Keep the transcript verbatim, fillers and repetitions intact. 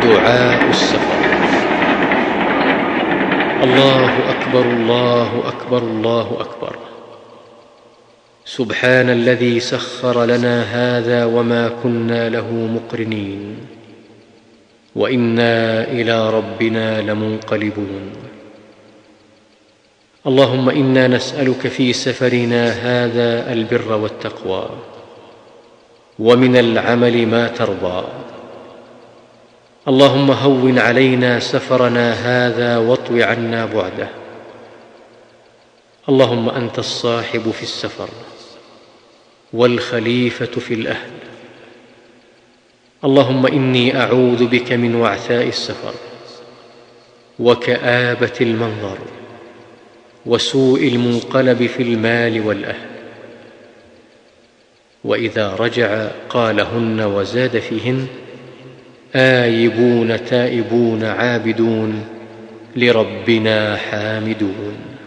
دعاء السفر. الله أكبر الله أكبر الله أكبر. سبحان الذي سخر لنا هذا وما كنا له مقرنين وإنا إلى ربنا لمنقلبون. اللهم إنا نسألك في سفرنا هذا البر والتقوى ومن العمل ما ترضى. اللهم هون علينا سفرنا هذا واطو عنا بعده. اللهم أنت الصاحب في السفر والخليفة في الأهل. اللهم إني أعوذ بك من وعثاء السفر وكآبة المنظر وسوء المنقلب في المال والأهل. وإذا رجع قالهن وزاد فيهن: آيبون تائبون عابدون لربنا حامدون.